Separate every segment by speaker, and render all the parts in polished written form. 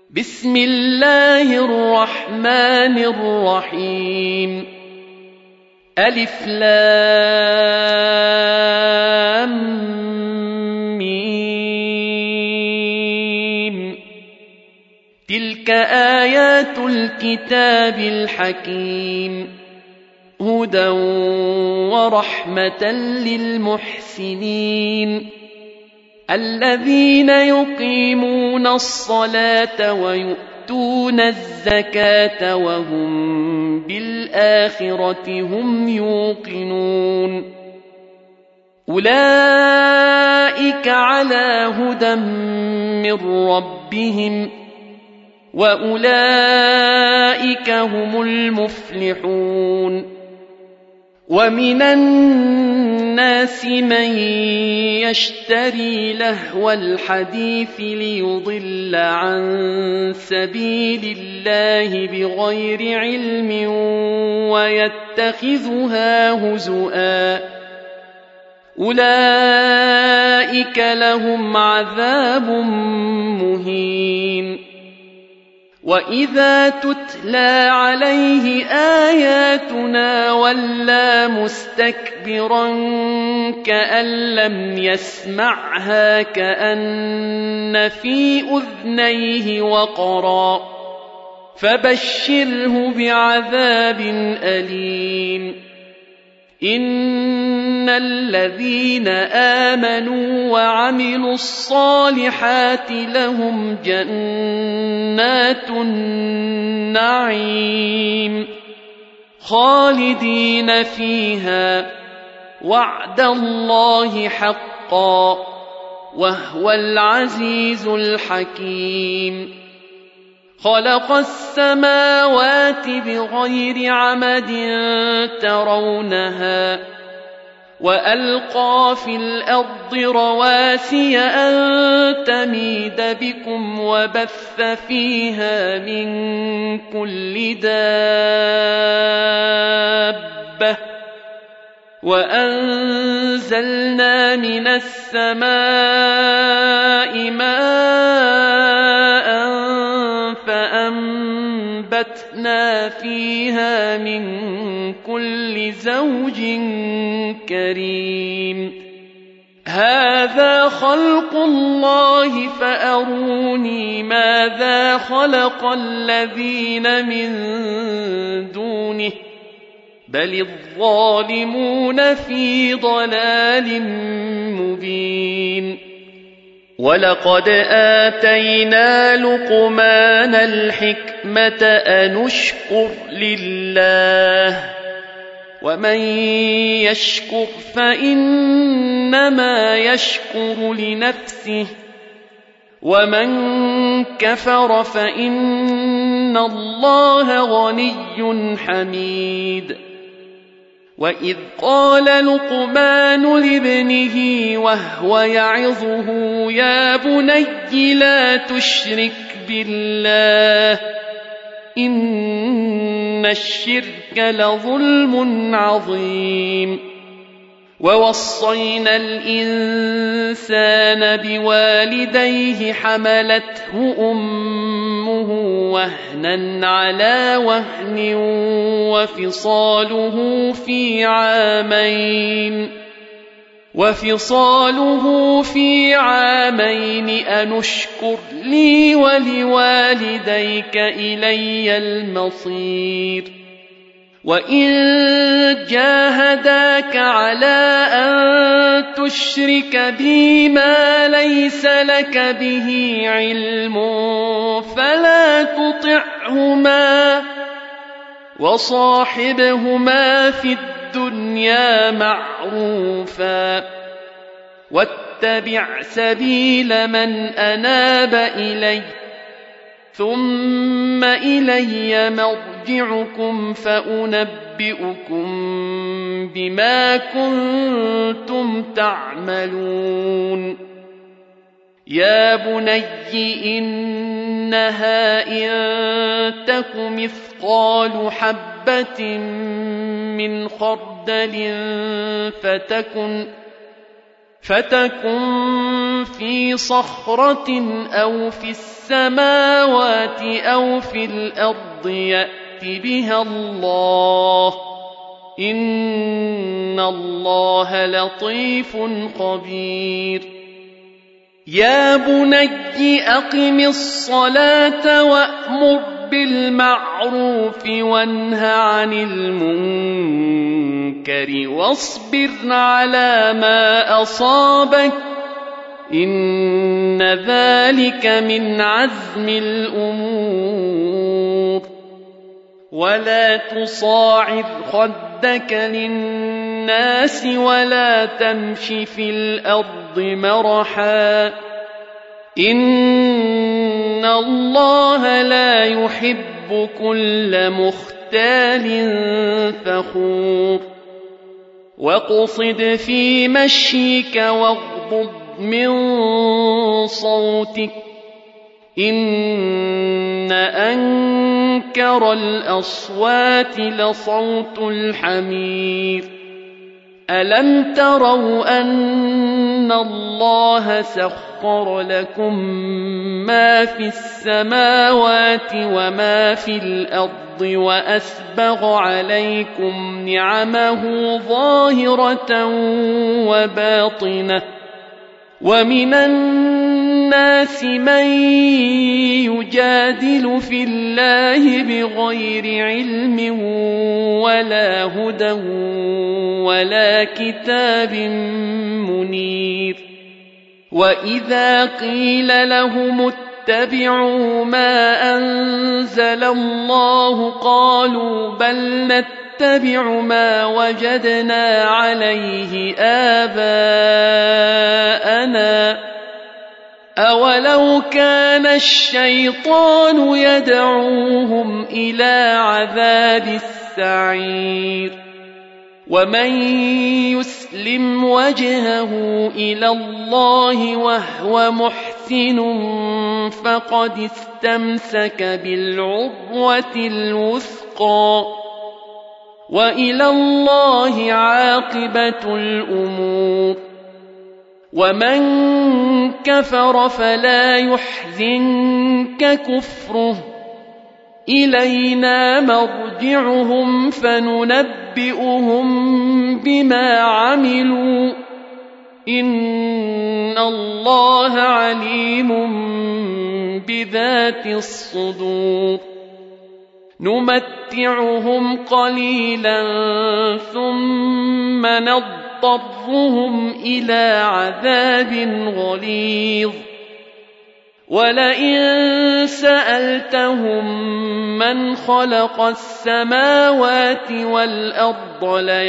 Speaker 1: بسم الله الرحمن الرحيم ألف لام ميم تلك آيات الكتاب الحكيم هدى ورحمة للمحسنين الذين يقيمون الصلاة ويؤتون الزكاة وهم بالآخرة هم يوقنون أولئك على هدى من ربهم وأولئك هم المفلحون ومن الناس من يشتري لهو الحديث ليضل عن سبيل الله بغير علم ويتخذها هزؤا أولئك لهم عذاب مهين وإذا تتلى عليه آياتنا ولى مستكبرا كأن لم يسمعها كأن في أذنيه وقرا فبشره بعذاب أليم إن الذين آمنوا وعملوا الصالحات لهم جنات النعيم خالدين فيها وعد الله حقا وهو العزيز الحكيم خلق السماوات بغير عمد ترونها وألقى في الأرض رواسي أن تميد بكم وبث فيها من كل دابة وأنزلنا من السماء ماء فأنبتنا فيها من كل زوج كريم هذا خلق الله فأروني ماذا خلق الذين من دونه بل الظالمون في ضلال مبين ولقد آتينا لقمان الحكمة أن اشكر لله ومن يشكر فإنما يشكر لنفسه ومن كفر فإن الله غني حميد وإذ قال لقمان لابنه وهو يعظه يا بني لا تشرك بالله إن الشرك لظلم عظيم ووصينا الإنسان بوالديه حملته أمه وهنا على وهن وفصاله في عامين أن اشكر لي ولوالديك إلي المصير وإن جاهداك على أن تشرك بي ما ليس لك به علم فلا تطعهما وصاحبهما في الدنيا معروفا واتبع سبيل من أناب إلي ثم إلي مرجعكم فأنبئكم بما كنتم تعملون يا بني إنها إن تك مثقال حبة من خردل فتكن في صخرة أو في السماوات أو في الأرض يأت بها الله إن الله لطيف خبير يا بني أقم الصلاة وأمر بالمعروف وانه عن المنكر واصبر على ما أصابك إن ذلك من عزم الأمور ولا تصاعد خدك للناس ولا تمش في الأرض مرحا إن الله لا يحب كل مختال فخور واقصد في مشيك واغضض من صوتك إن أنكر الأصوات لصوت الحمير ألم تروا أن الله سخر لكم ما في السماوات وما في الأرض وأسبغ عليكم نعمه ظاهرة وباطنة ومن الناس من يجادل في الله بغير علم ولا هدى ولا كتاب منير وإذا قيل لهم اتبعوا ما أنزل الله قالوا بل نتبع ما وجدنا عليه آباءنا أولو كان الشيطان يدعوهم إلى عذاب السعير ومن يسلم وجهه إلى الله وهو محسن فقد استمسك بالعروة الوثقى وإلى الله عاقبة الأمور ومن كفر فلا يحزنك كفره إلينا مرجعهم فننبئهم بما عملوا إن الله عليم بذات الصدور نمتعهم قليلا ثم نضطرهم إلى عذاب غليظ ولئن سألتهم من خلق السماوات والأرض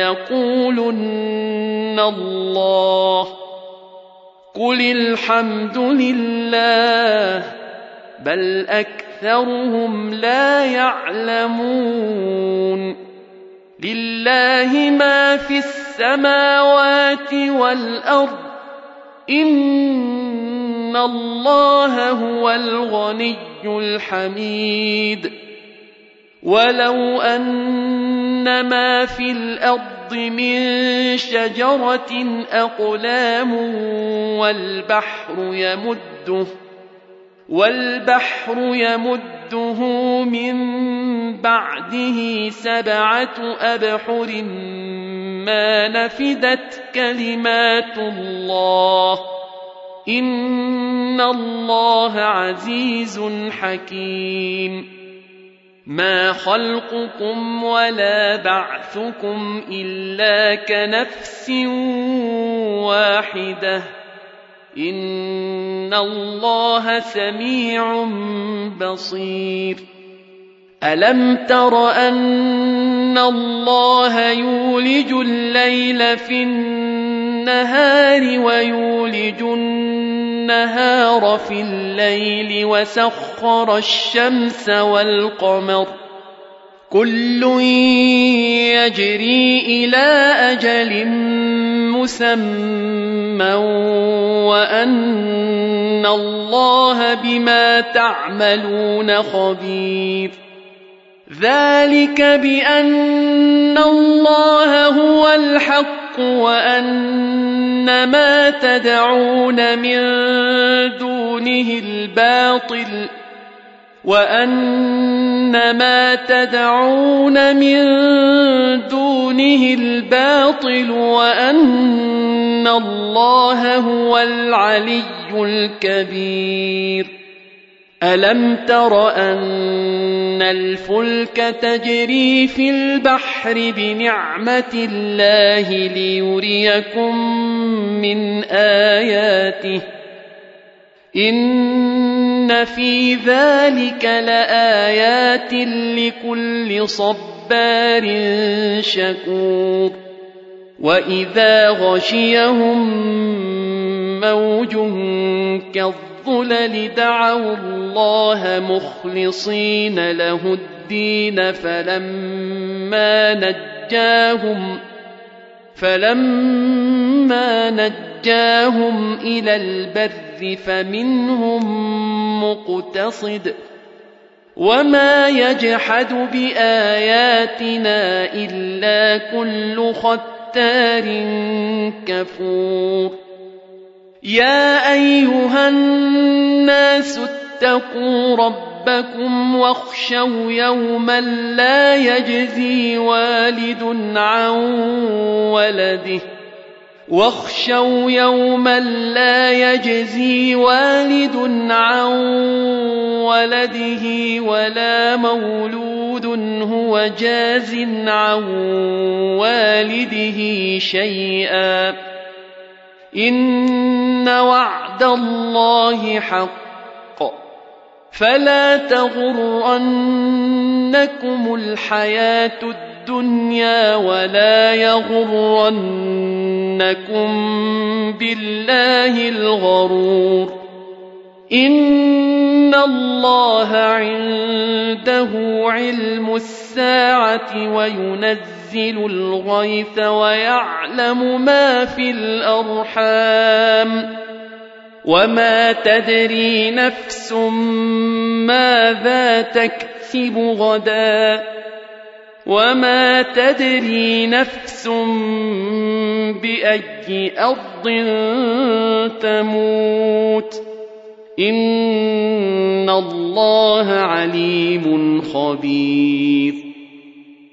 Speaker 1: ليقولن الله قل الحمد لله بل أكثرهم لا يعلمون لله ما في السماوات والأرض إن الله هو الغني الحميد ولو أن ما في الأرض من شجرة أقلام والبحر يمده من بعده 7 أبحر ما نفدت كلمات الله إن الله عزيز حكيم ما خلقكم ولا بعثكم إلا كنفس واحدة إن الله سميع بصير ألم تر أن الله يولج الليل في النهار ويولج النهار في الليل وسخر الشمس والقمر كل يجري إلى أجل مسمى وأن الله بما تعملون خبير ذلك بأن الله هو الحق الحق وأن ما تدعون من دونه الباطل وأن الله هو العلي الكبير. ألم تر أن الفلك تجري في البحر بنعمة الله ليريكم من آياته إن في ذلك لآيات لكل صبار شكور. وإذا غشيهم موج كالظلل دعوا الله مخلصين له الدين فلما نجاهم إلى البر فمنهم مقتصد وما يجحد بآياتنا إلا كل ختار كفور. يا أيها الناس اتقوا ربكم واخشوا يوما لا يجزي والد عن ولده ولا مولود هو جاز عن والده شيئا إن وعد الله حق فلا تغرنكم الحياة الدنيا ولا يغرنكم بالله الغرور. إن الله عنده علم الساعة وينزل الغيث ويعلم ما في الأرحام وما تدري نفس ماذا تكسب غدا وما تدري نفس بأي أرض تموت إن الله عليم خبير.